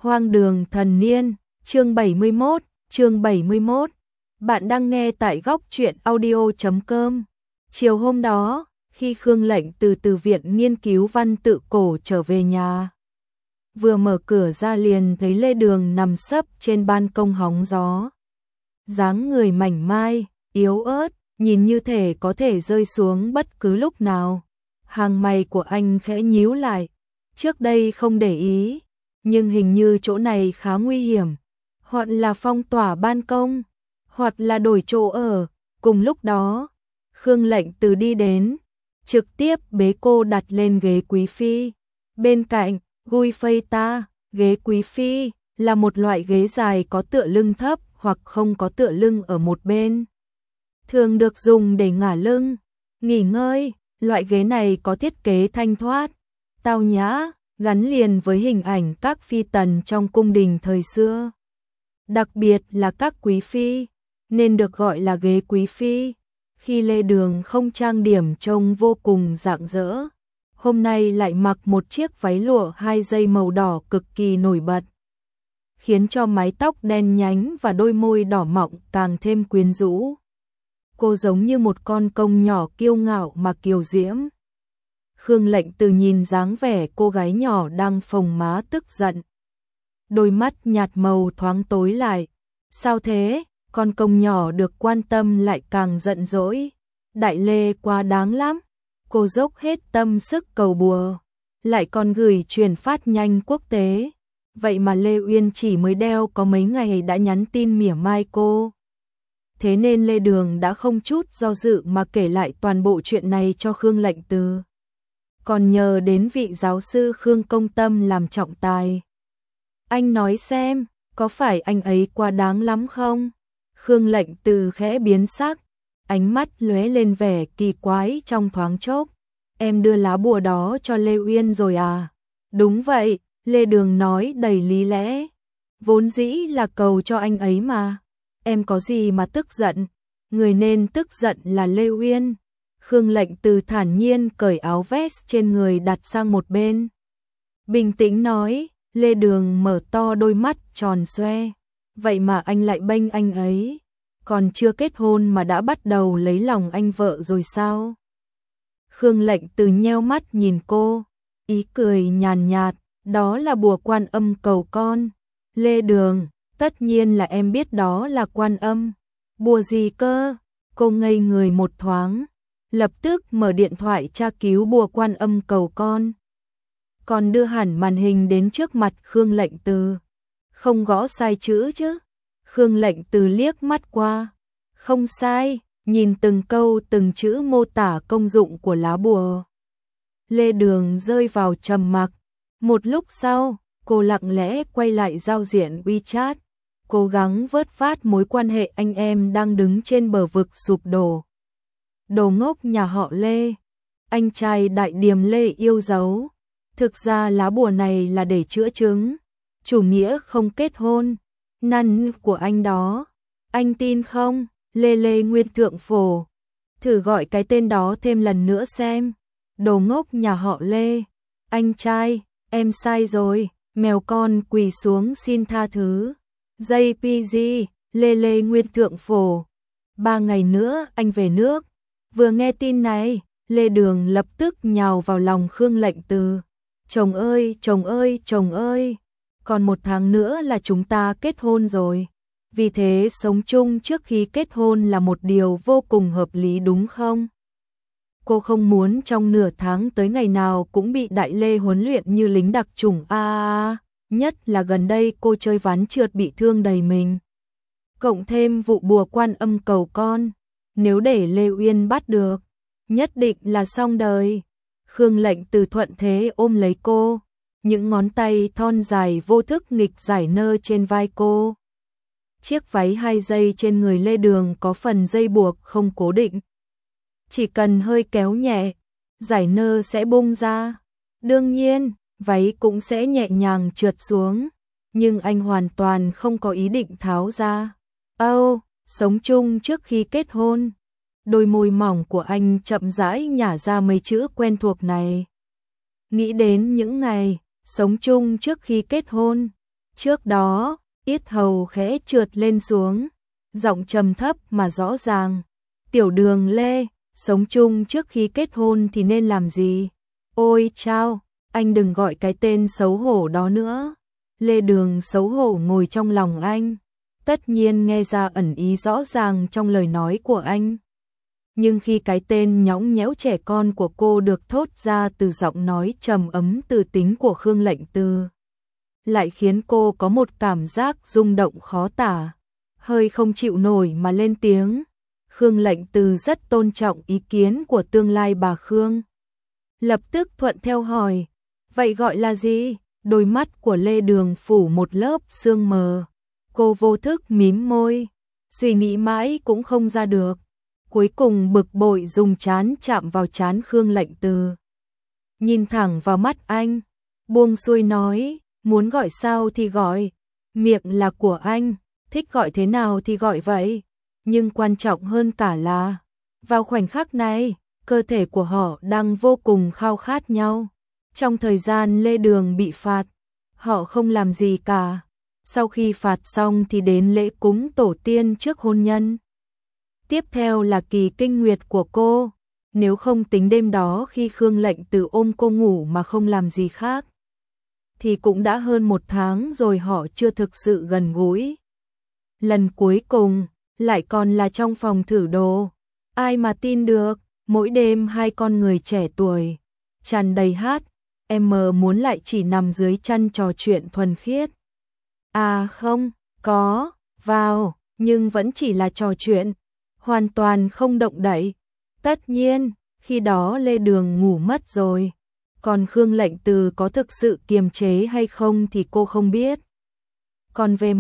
Hoang đường thần niên, chương 71. Bạn đang nghe tại góc truyện audio.com. Chiều hôm đó, khi Khương Lệnh từ viện nghiên cứu văn tự cổ trở về nhà, vừa mở cửa ra liền thấy Lê Đường nằm sấp trên ban công hóng gió. Dáng người mảnh mai, yếu ớt, nhìn như thể có thể rơi xuống bất cứ lúc nào. Hàng mày của anh khẽ nhíu lại, trước đây không để ý, nhưng hình như chỗ này khá nguy hiểm, hoặc là phong tỏa ban công, hoặc là đổi chỗ ở. Cùng lúc đó, Khương Lệnh từ đi đến, trực tiếp bế cô đặt lên ghế quý phi. Bên cạnh, gui phây ta, ghế quý phi là một loại ghế dài có tựa lưng thấp hoặc không có tựa lưng ở một bên. Thường được dùng để ngả lưng, nghỉ ngơi. Loại ghế này có thiết kế thanh thoát, tao nhã, gắn liền với hình ảnh các phi tần trong cung đình thời xưa. Đặc biệt là các quý phi, nên được gọi là ghế quý phi. Khi Lê Đường không trang điểm trông vô cùng rạng rỡ, hôm nay lại mặc một chiếc váy lụa 2 dây màu đỏ cực kỳ nổi bật, khiến cho mái tóc đen nhánh và đôi môi đỏ mọng càng thêm quyến rũ. Cô giống như một con công nhỏ kiêu ngạo mà kiều diễm. Khương Lệnh từ nhìn dáng vẻ cô gái nhỏ đang phồng má tức giận. Đôi mắt nhạt màu thoáng tối lại. Sao thế? Con công nhỏ được quan tâm lại càng giận dỗi. Đại Lê quá đáng lắm. Cô dốc hết tâm sức cầu bùa, lại còn gửi truyền phát nhanh quốc tế. Vậy mà Lê Uyên chỉ mới đeo có mấy ngày đã nhắn tin mỉa mai cô. Thế nên Lê Đường đã không chút do dự mà kể lại toàn bộ chuyện này cho Khương Lệnh Từ. Còn nhờ đến vị giáo sư Khương Công Tâm làm trọng tài. Anh nói xem, có phải anh ấy quá đáng lắm không? Khương Lệnh Từ khẽ biến sắc, ánh mắt lóe lên vẻ kỳ quái trong thoáng chốc. Em đưa lá bùa đó cho Lê Uyên rồi à? Đúng vậy, Lê Đường nói đầy lý lẽ. Vốn dĩ là cầu cho anh ấy mà. Em có gì mà tức giận? Người nên tức giận là Lê Uyên. Khương Lệnh Từ thản nhiên cởi áo vest trên người đặt sang một bên. Bình tĩnh nói. Lê Đường mở to đôi mắt tròn xoe. Vậy mà anh lại bênh anh ấy. Còn chưa kết hôn mà đã bắt đầu lấy lòng anh vợ rồi sao? Khương Lệnh Từ nheo mắt nhìn cô, ý cười nhàn nhạt. Đó là bùa Quan Âm cầu con. Lê Đường, tất nhiên là em biết đó là Quan Âm. Bùa gì cơ? Cô ngây người một thoáng, lập tức mở điện thoại tra cứu bùa Quan Âm cầu con. Còn đưa hẳn màn hình đến trước mặt Khương Lệnh Từ. Không gõ sai chữ chứ? Khương Lệnh Từ liếc mắt qua. Không sai, nhìn từng câu từng chữ mô tả công dụng của lá bùa. Lê Đường rơi vào trầm mặc. Một lúc sau, cô lặng lẽ quay lại giao diện WeChat, cố gắng vớt vát mối quan hệ anh em đang đứng trên bờ vực sụp đổ. Đồ ngốc nhà họ Lê, anh trai đại điềm Lê yêu dấu. Thực ra lá bùa này là để chữa chứng chủ nghĩa không kết hôn năn của anh đó. Anh tin không? Lê Nguyên Thượng Phổ. Thử gọi cái tên đó thêm lần nữa xem. Đồ ngốc nhà họ Lê. Anh trai, em sai rồi. Mèo con quỳ xuống xin tha thứ. JPG, Lê Nguyên Thượng Phổ. 3 ngày nữa anh về nước. Vừa nghe tin này, Lê Đường lập tức nhào vào lòng Khương Lệnh Từ. Chồng ơi, chồng ơi, chồng ơi. Còn 1 tháng nữa là chúng ta kết hôn rồi. Vì thế sống chung trước khi kết hôn là một điều vô cùng hợp lý đúng không? Cô không muốn trong nửa tháng tới ngày nào cũng bị Đại Lê huấn luyện như lính đặc chủng nhất là gần đây cô chơi ván trượt bị thương đầy mình. Cộng thêm vụ bùa Quan Âm cầu con, nếu để Lê Uyên bắt được, nhất định là xong đời. Khương Lệnh Từ thuận thế ôm lấy cô, những ngón tay thon dài vô thức nghịch giải nơ trên vai cô. Chiếc váy 2 dây trên người Lê Đường có phần dây buộc không cố định. Chỉ cần hơi kéo nhẹ, giải nơ sẽ bung ra. Đương nhiên, váy cũng sẽ nhẹ nhàng trượt xuống, nhưng anh hoàn toàn không có ý định tháo ra. Sống chung trước khi kết hôn. Đôi môi mỏng của anh chậm rãi nhả ra mấy chữ quen thuộc này. Nghĩ đến những ngày sống chung trước khi kết hôn, Trước đó, yết hầu khẽ trượt lên xuống, giọng trầm thấp mà rõ ràng. Tiểu Đường Lê, sống chung trước khi kết hôn thì nên làm gì? Ôi chao, anh đừng gọi cái tên xấu hổ đó nữa. Lê Đường xấu hổ ngồi trong lòng anh, tất nhiên nghe ra ẩn ý rõ ràng trong lời nói của anh. Nhưng khi cái tên nhõng nhẽo trẻ con của cô được thốt ra từ giọng nói trầm ấm từ tính của Khương Lệnh Từ, lại khiến cô có một cảm giác rung động khó tả, hơi không chịu nổi mà lên tiếng. Khương Lệnh Từ rất tôn trọng ý kiến của tương lai bà Khương. Lập tức thuận theo hỏi, vậy gọi là gì? Đôi mắt của Lê Đường phủ một lớp sương mờ. Cô vô thức mím môi, suy nghĩ mãi cũng không ra được. Cuối cùng bực bội dùng trán chạm vào trán Khương Lệnh Từ. Nhìn thẳng vào mắt anh, buông xuôi nói, muốn gọi sao thì gọi, miệng là của anh, thích gọi thế nào thì gọi vậy. Nhưng quan trọng hơn cả là, vào khoảnh khắc này, cơ thể của họ đang vô cùng khao khát nhau. Trong thời gian Lê Đường bị phạt, họ không làm gì cả. Sau khi phạt xong thì đến lễ cúng tổ tiên trước hôn nhân. Tiếp theo là kỳ kinh nguyệt của cô, nếu không tính đêm đó khi Khương Lệnh Từ ôm cô ngủ mà không làm gì khác, thì cũng đã hơn 1 tháng rồi họ chưa thực sự gần gũi. Lần cuối cùng, lại còn là trong phòng thử đồ. Ai mà tin được, mỗi đêm hai con người trẻ tuổi, tràn đầy hát, em muốn lại chỉ nằm dưới chăn trò chuyện thuần khiết. À không, có, vào, nhưng vẫn chỉ là trò chuyện, hoàn toàn không động đậy. Tất nhiên, khi đó Lê Đường ngủ mất rồi, còn Khương Lệnh Từ có thực sự kiềm chế hay không thì cô không biết. Còn về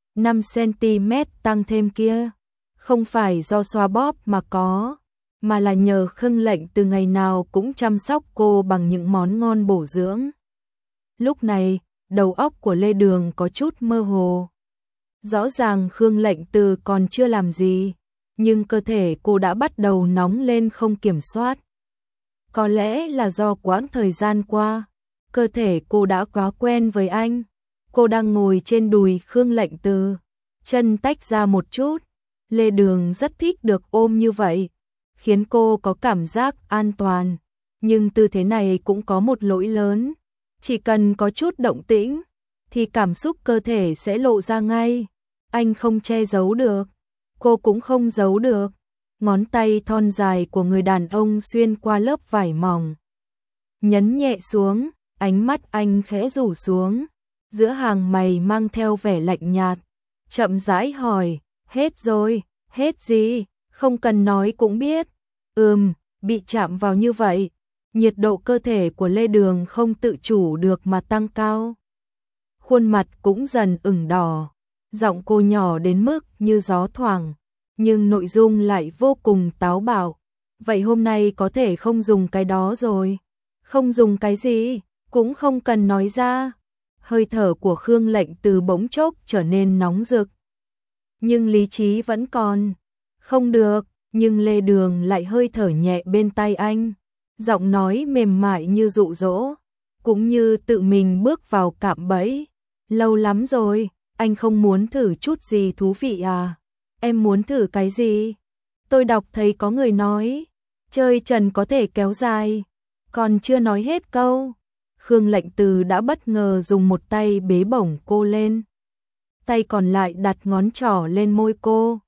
5 cm tăng thêm kia, không phải do xoa bóp mà có, mà là nhờ Khương Lệnh Từ ngày nào cũng chăm sóc cô bằng những món ngon bổ dưỡng. Lúc này, đầu óc của Lê Đường có chút mơ hồ. Rõ ràng Khương Lệnh Từ còn chưa làm gì, nhưng cơ thể cô đã bắt đầu nóng lên không kiểm soát. Có lẽ là do quãng thời gian qua, cơ thể cô đã quá quen với anh. Cô đang ngồi trên đùi Khương Lệnh Từ, chân tách ra một chút. Lê Đường rất thích được ôm như vậy, khiến cô có cảm giác an toàn. Nhưng tư thế này cũng có một lỗi lớn, chỉ cần có chút động tĩnh, thì cảm xúc cơ thể sẽ lộ ra ngay. Anh không che giấu được, cô cũng không giấu được. Ngón tay thon dài của người đàn ông xuyên qua lớp vải mỏng, nhấn nhẹ xuống, ánh mắt anh khẽ rủ xuống, giữa hàng mày mang theo vẻ lạnh nhạt, chậm rãi hỏi, hết rồi, hết gì, không cần nói cũng biết. Bị chạm vào như vậy, nhiệt độ cơ thể của Lê Đường không tự chủ được mà tăng cao. Khuôn mặt cũng dần ửng đỏ, giọng cô nhỏ đến mức như gió thoảng, nhưng nội dung lại vô cùng táo bạo. Vậy hôm nay có thể không dùng cái đó rồi. Không dùng cái gì, cũng không cần nói ra. Hơi thở của Khương Lệnh Từ bỗng chốc trở nên nóng rực. Nhưng lý trí vẫn còn. Không được, nhưng Lê Đường lại hơi thở nhẹ bên tai anh. Giọng nói mềm mại như dụ dỗ, cũng như tự mình bước vào cạm bẫy. Lâu lắm rồi, anh không muốn thử chút gì thú vị à? Em muốn thử cái gì? Tôi đọc thấy có người nói, chơi trần có thể kéo dài. Còn chưa nói hết câu, Khương Lệnh Từ đã bất ngờ dùng một tay bế bổng cô lên. Tay còn lại đặt ngón trỏ lên môi cô.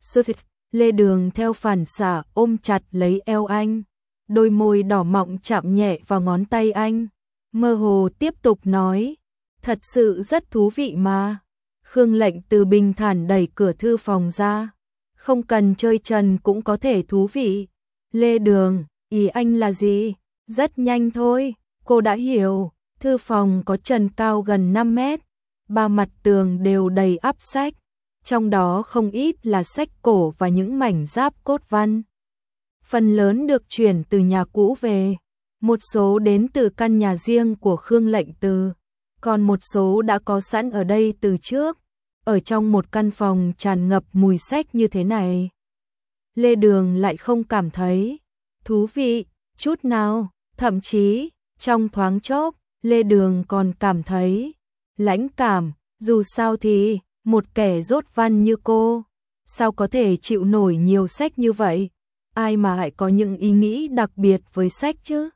Lê Đường theo phản xạ ôm chặt lấy eo anh. Đôi môi đỏ mọng chạm nhẹ vào ngón tay anh. Mơ hồ tiếp tục nói, thật sự rất thú vị mà. Khương Lệnh Từ bình thản đẩy cửa thư phòng ra. Không cần chơi trần cũng có thể thú vị. Lê Đường, ý anh là gì? Rất nhanh thôi, cô đã hiểu. Thư phòng có trần cao gần 5 mét. 3 mặt tường đều đầy ắp sách. Trong đó không ít là sách cổ và những mảnh giáp cốt văn. Phần lớn được chuyển từ nhà cũ về. Một số đến từ căn nhà riêng của Khương Lệnh Từ. Còn một số đã có sẵn ở đây từ trước. Ở trong một căn phòng tràn ngập mùi sách như thế này, Lê Đường lại không cảm thấy thú vị chút nào. Thậm chí, trong thoáng chốc, Lê Đường còn cảm thấy lãnh cảm. Dù sao thì, một kẻ dốt văn như cô, sao có thể chịu nổi nhiều sách như vậy? Ai mà lại có những ý nghĩ đặc biệt với sách chứ?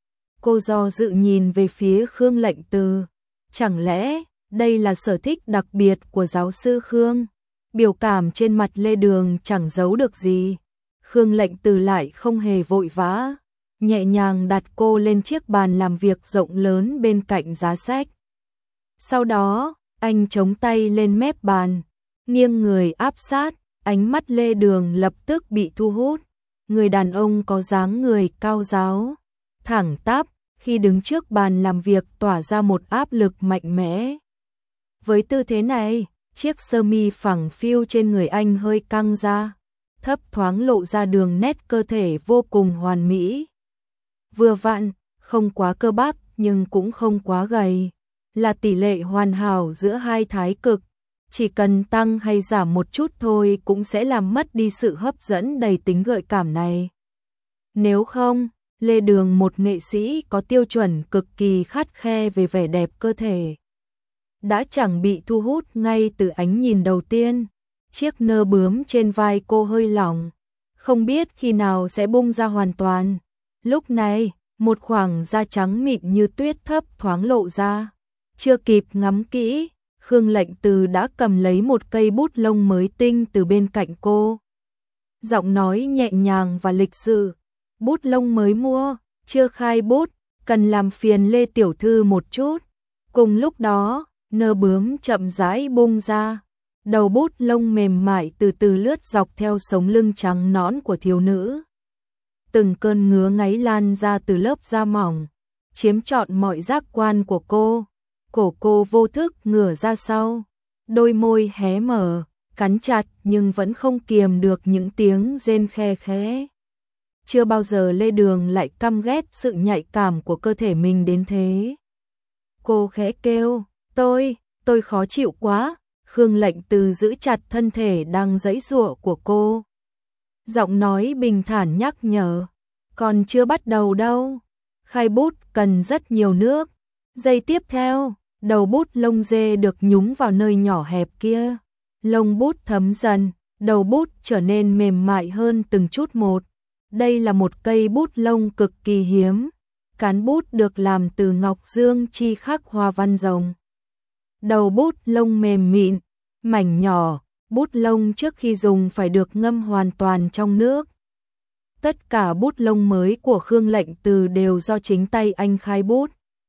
Cô do dự nhìn về phía Khương Lệnh Từ. Chẳng lẽ đây là sở thích đặc biệt của giáo sư Khương? Biểu cảm trên mặt Lê Đường chẳng giấu được gì. Khương Lệnh Từ lại không hề vội vã, nhẹ nhàng đặt cô lên chiếc bàn làm việc rộng lớn bên cạnh giá sách. Sau đó, anh chống tay lên mép bàn, nghiêng người áp sát, ánh mắt Lê Đường lập tức bị thu hút. Người đàn ông có dáng người cao ráo, thẳng tắp, khi đứng trước bàn làm việc tỏa ra một áp lực mạnh mẽ. Với tư thế này, chiếc sơ mi phẳng phiu trên người anh hơi căng ra, thấp thoáng lộ ra đường nét cơ thể vô cùng hoàn mỹ. Vừa vặn, không quá cơ bắp nhưng cũng không quá gầy, là tỷ lệ hoàn hảo giữa hai thái cực. Chỉ cần tăng hay giảm một chút thôi cũng sẽ làm mất đi sự hấp dẫn đầy tính gợi cảm này. Nếu không, Lê Đường một nghệ sĩ có tiêu chuẩn cực kỳ khắt khe về vẻ đẹp cơ thể, đã chẳng bị thu hút ngay từ ánh nhìn đầu tiên. Chiếc nơ bướm trên vai cô hơi lỏng, không biết khi nào sẽ bung ra hoàn toàn. Lúc này, một khoảng da trắng mịn như tuyết thấp thoáng lộ ra. Chưa kịp ngắm kỹ, Khương Lệnh Từ đã cầm lấy một cây bút lông mới tinh từ bên cạnh cô. Giọng nói nhẹ nhàng và lịch sự. Bút lông mới mua, chưa khai bút, cần làm phiền Lê tiểu thư một chút. Cùng lúc đó, nơ bướm chậm rãi bung ra. Đầu bút lông mềm mại từ từ lướt dọc theo sống lưng trắng nõn của thiếu nữ. Từng cơn ngứa ngáy lan ra từ lớp da mỏng, chiếm trọn mọi giác quan của cô. Cổ cô vô thức ngửa ra sau, đôi môi hé mở, cắn chặt nhưng vẫn không kiềm được những tiếng rên khe khẽ. Chưa bao giờ Lê Đường lại căm ghét sự nhạy cảm của cơ thể mình đến thế. Cô khẽ kêu, tôi khó chịu quá. Khương Lệnh Từ giữ chặt thân thể đang giãy giụa của cô. Giọng nói bình thản nhắc nhở, còn chưa bắt đầu đâu. Khai bút cần rất nhiều nước. Giây tiếp theo, đầu bút lông dê được nhúng vào nơi nhỏ hẹp kia. Lông bút thấm dần, đầu bút trở nên mềm mại hơn từng chút một. Đây là một cây bút lông cực kỳ hiếm. Cán bút được làm từ ngọc dương chi khắc hoa văn rồng. Đầu bút lông mềm mịn, mảnh nhỏ, bút lông trước khi dùng phải được ngâm hoàn toàn trong nước. Tất cả bút lông mới của Khương Lệnh Từ đều do chính tay anh khai bút.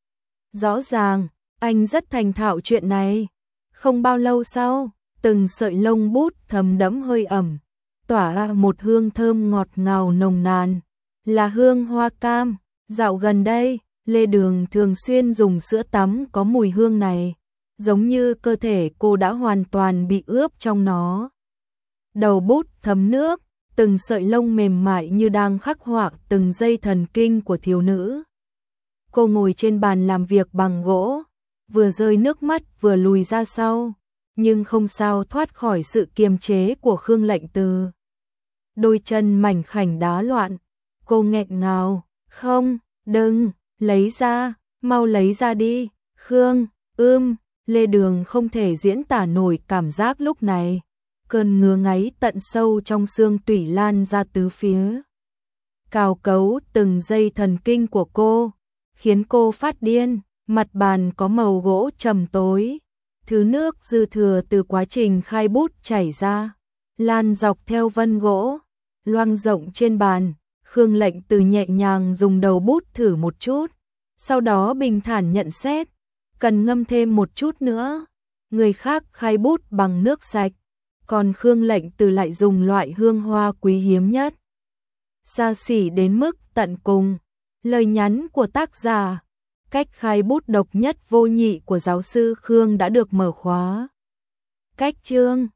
Rõ ràng, anh rất thành thạo chuyện này. Không bao lâu sau, từng sợi lông bút thấm đẫm hơi ẩm, tỏa ra một hương thơm ngọt ngào nồng nàn, là hương hoa cam. Dạo gần đây, Lê Đường thường xuyên dùng sữa tắm có mùi hương này, giống như cơ thể cô đã hoàn toàn bị ướp trong nó. Đầu bút thấm nước, từng sợi lông mềm mại như đang khắc họa từng dây thần kinh của thiếu nữ. Cô ngồi trên bàn làm việc bằng gỗ, vừa rơi nước mắt vừa lùi ra sau, nhưng không sao thoát khỏi sự kiềm chế của Khương Lệnh Từ. Đôi chân mảnh khảnh đá loạn, cô nghẹn ngào, không, đừng, lấy ra, mau lấy ra đi, Khương, Lê Đường không thể diễn tả nổi cảm giác lúc này. Cơn ngứa ngáy tận sâu trong xương tủy lan ra tứ phía, cào cấu từng dây thần kinh của cô, khiến cô phát điên. Mặt bàn có màu gỗ trầm tối, thứ nước dư thừa từ quá trình khai bút chảy ra, lan dọc theo vân gỗ, loang rộng trên bàn. Khương Lệnh Từ nhẹ nhàng dùng đầu bút thử một chút, sau đó bình thản nhận xét, cần ngâm thêm một chút nữa. Người khác khai bút bằng nước sạch, còn Khương Lệnh Từ lại dùng loại hương hoa quý hiếm nhất, xa xỉ đến mức tận cùng. Lời nhắn của tác giả, cách khai bút độc nhất vô nhị của giáo sư Khương đã được mở khóa. Cách chương